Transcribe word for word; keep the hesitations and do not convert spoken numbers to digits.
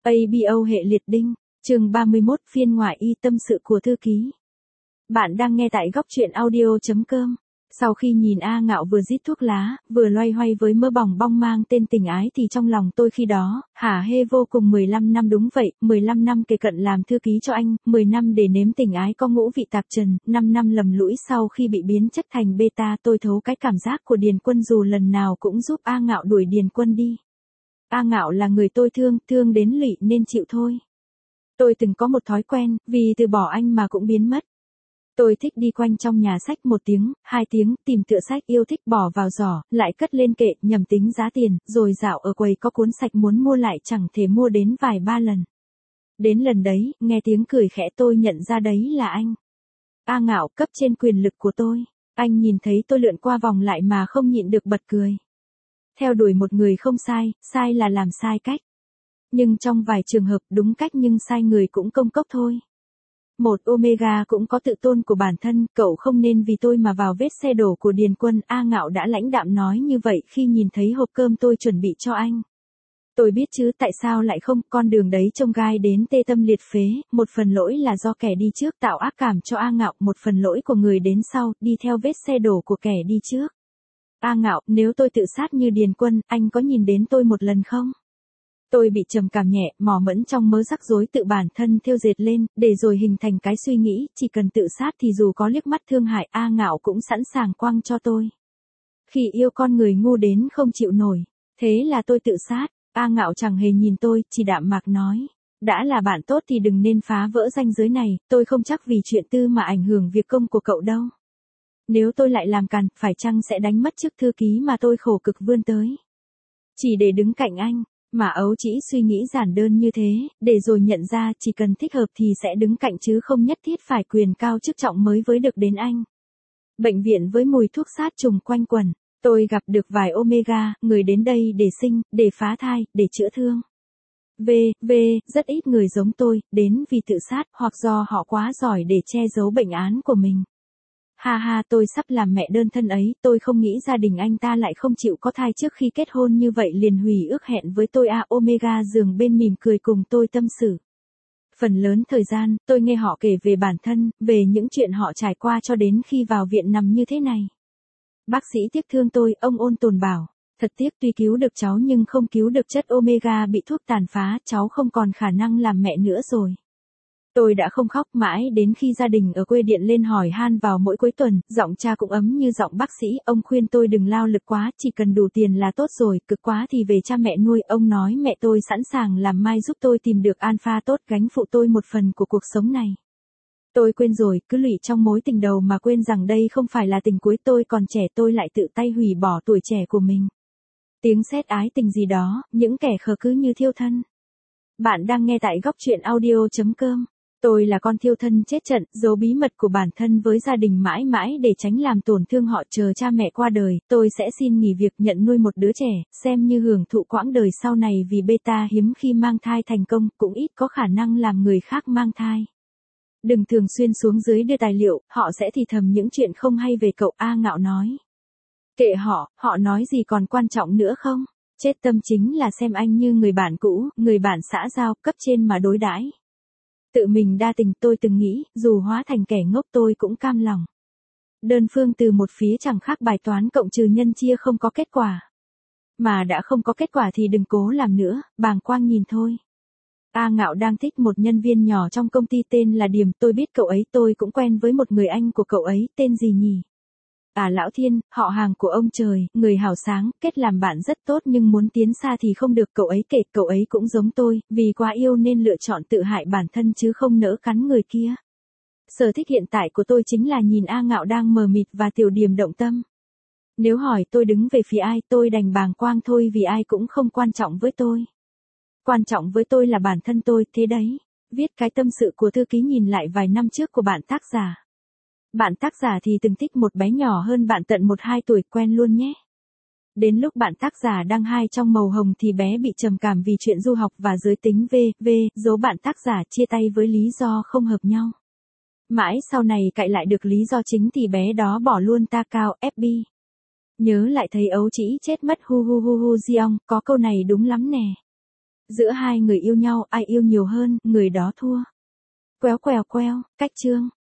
a bê o hệ liệt đinh, chương ba mươi mốt phiên ngoại y tâm sự của thư ký. Bạn đang nghe tại góc truyện audio chấm com. Sau khi nhìn A Ngạo vừa rít thuốc lá, vừa loay hoay với mơ bỏng bong mang tên tình ái thì trong lòng tôi khi đó, hả hê vô cùng. Mười lăm năm đúng vậy, mười lăm năm kề cận làm thư ký cho anh, mười năm để nếm tình ái có ngũ vị tạp trần, năm năm lầm lũi sau khi bị biến chất thành beta. Tôi thấu cái cảm giác của Điền Quân dù lần nào cũng giúp A Ngạo đuổi Điền Quân đi. A Ngạo là người tôi thương, thương đến lụy nên chịu thôi. Tôi từng có một thói quen, vì từ bỏ anh mà cũng biến mất. Tôi thích đi quanh trong nhà sách một tiếng, hai tiếng, tìm tựa sách yêu thích bỏ vào giỏ, lại cất lên kệ, nhầm tính giá tiền, rồi dạo ở quầy có cuốn sách muốn mua lại chẳng thể mua đến vài ba lần. Đến lần đấy, nghe tiếng cười khẽ tôi nhận ra đấy là anh. A Ngạo, cấp trên quyền lực của tôi. Anh nhìn thấy tôi lượn qua vòng lại mà không nhịn được bật cười. Theo đuổi một người không sai, sai là làm sai cách. Nhưng trong vài trường hợp đúng cách nhưng sai người cũng công cốc thôi. Một Omega cũng có tự tôn của bản thân, cậu không nên vì tôi mà vào vết xe đổ của Điền Quân. A Ngạo đã lãnh đạm nói như vậy khi nhìn thấy hộp cơm tôi chuẩn bị cho anh. Tôi biết chứ, tại sao lại không, con đường đấy trông gai đến tê tâm liệt phế, một phần lỗi là do kẻ đi trước tạo ác cảm cho A Ngạo, một phần lỗi của người đến sau, đi theo vết xe đổ của kẻ đi trước. A Ngạo, nếu tôi tự sát như Điền Quân, anh có nhìn đến tôi một lần không? Tôi bị trầm cảm nhẹ, mò mẫm trong mớ rắc rối tự bản thân thêu dệt lên, để rồi hình thành cái suy nghĩ, chỉ cần tự sát thì dù có liếc mắt thương hại A Ngạo cũng sẵn sàng quăng cho tôi. Khi yêu con người ngu đến không chịu nổi, thế là tôi tự sát. A Ngạo chẳng hề nhìn tôi, chỉ đạm mạc nói. Đã là bạn tốt thì đừng nên phá vỡ ranh giới này, tôi không chắc vì chuyện tư mà ảnh hưởng việc công của cậu đâu. Nếu tôi lại làm càn, phải chăng sẽ đánh mất chức thư ký mà tôi khổ cực vươn tới. Chỉ để đứng cạnh anh. Mà ấu chỉ suy nghĩ giản đơn như thế, để rồi nhận ra chỉ cần thích hợp thì sẽ đứng cạnh chứ không nhất thiết phải quyền cao chức trọng mới với được đến anh. Bệnh viện với mùi thuốc sát trùng quanh quẩn, tôi gặp được vài Omega, người đến đây để sinh, để phá thai, để chữa thương. V, V, rất ít người giống tôi, đến vì tự sát hoặc do họ quá giỏi để che giấu bệnh án của mình. Ha ha, tôi sắp làm mẹ đơn thân ấy, tôi không nghĩ gia đình anh ta lại không chịu có thai trước khi kết hôn như vậy liền hủy ước hẹn với tôi. A Omega giường bên mỉm cười cùng tôi tâm sự. Phần lớn thời gian, tôi nghe họ kể về bản thân, về những chuyện họ trải qua cho đến khi vào viện nằm như thế này. Bác sĩ tiếc thương tôi, ông ôn tồn bảo. Thật tiếc tuy cứu được cháu nhưng không cứu được chất Omega bị thuốc tàn phá, cháu không còn khả năng làm mẹ nữa rồi. Tôi đã không khóc mãi đến khi gia đình ở quê điện lên hỏi han vào mỗi cuối tuần, giọng cha cũng ấm như giọng bác sĩ, ông khuyên tôi đừng lao lực quá, chỉ cần đủ tiền là tốt rồi, cực quá thì về cha mẹ nuôi, ông nói mẹ tôi sẵn sàng làm mai giúp tôi tìm được alpha tốt gánh phụ tôi một phần của cuộc sống này. Tôi quên rồi, cứ lụy trong mối tình đầu mà quên rằng đây không phải là tình cuối, tôi còn trẻ tôi lại tự tay hủy bỏ tuổi trẻ của mình. Tiếng sét ái tình gì đó, những kẻ khờ cứ như thiêu thân. Bạn đang nghe tại góc truyện audio chấm com. Tôi là con thiêu thân chết trận, giấu bí mật của bản thân với gia đình mãi mãi để tránh làm tổn thương họ. Chờ cha mẹ qua đời, tôi sẽ xin nghỉ việc nhận nuôi một đứa trẻ, xem như hưởng thụ quãng đời sau này vì beta hiếm khi mang thai thành công, cũng ít có khả năng làm người khác mang thai. Đừng thường xuyên xuống dưới đưa tài liệu, họ sẽ thì thầm những chuyện không hay về cậu. A Ngạo nói. Kệ họ, họ nói gì còn quan trọng nữa không? Chết tâm chính là xem anh như người bạn cũ, người bạn xã giao, cấp trên mà đối đãi. Tự mình đa tình, tôi từng nghĩ, dù hóa thành kẻ ngốc tôi cũng cam lòng. Đơn phương từ một phía chẳng khác bài toán cộng trừ nhân chia không có kết quả. Mà đã không có kết quả thì đừng cố làm nữa, bàng quang nhìn thôi. A Ngạo đang thích một nhân viên nhỏ trong công ty tên là Điềm, tôi biết cậu ấy, tôi cũng quen với một người anh của cậu ấy, tên gì nhỉ? À Lão Thiên, họ hàng của ông trời, người hào sáng, kết làm bạn rất tốt nhưng muốn tiến xa thì không được. Cậu ấy kể, cậu ấy cũng giống tôi, vì quá yêu nên lựa chọn tự hại bản thân chứ không nỡ cắn người kia. Sở thích hiện tại của tôi chính là nhìn A Ngạo đang mờ mịt và Tiểu Điềm động tâm. Nếu hỏi tôi đứng về phía ai, tôi đành bàng quang thôi vì ai cũng không quan trọng với tôi. Quan trọng với tôi là bản thân tôi, thế đấy. Viết cái tâm sự của thư ký nhìn lại vài năm trước của bạn tác giả. Bạn tác giả thì từng thích một bé nhỏ hơn bạn tận một hai tuổi, quen luôn nhé. Đến lúc bạn tác giả đang hai trong màu hồng thì bé bị trầm cảm vì chuyện du học và giới tính. V, V, dấu bạn tác giả chia tay với lý do không hợp nhau. Mãi sau này cãi lại được lý do chính thì bé đó bỏ luôn ta cao, ép bê. Nhớ lại thấy ấu trĩ chết mất hu hu hu hu Giong, có câu này đúng lắm nè. Giữa hai người yêu nhau ai yêu nhiều hơn, người đó thua. Quéo quèo queo, cách chương.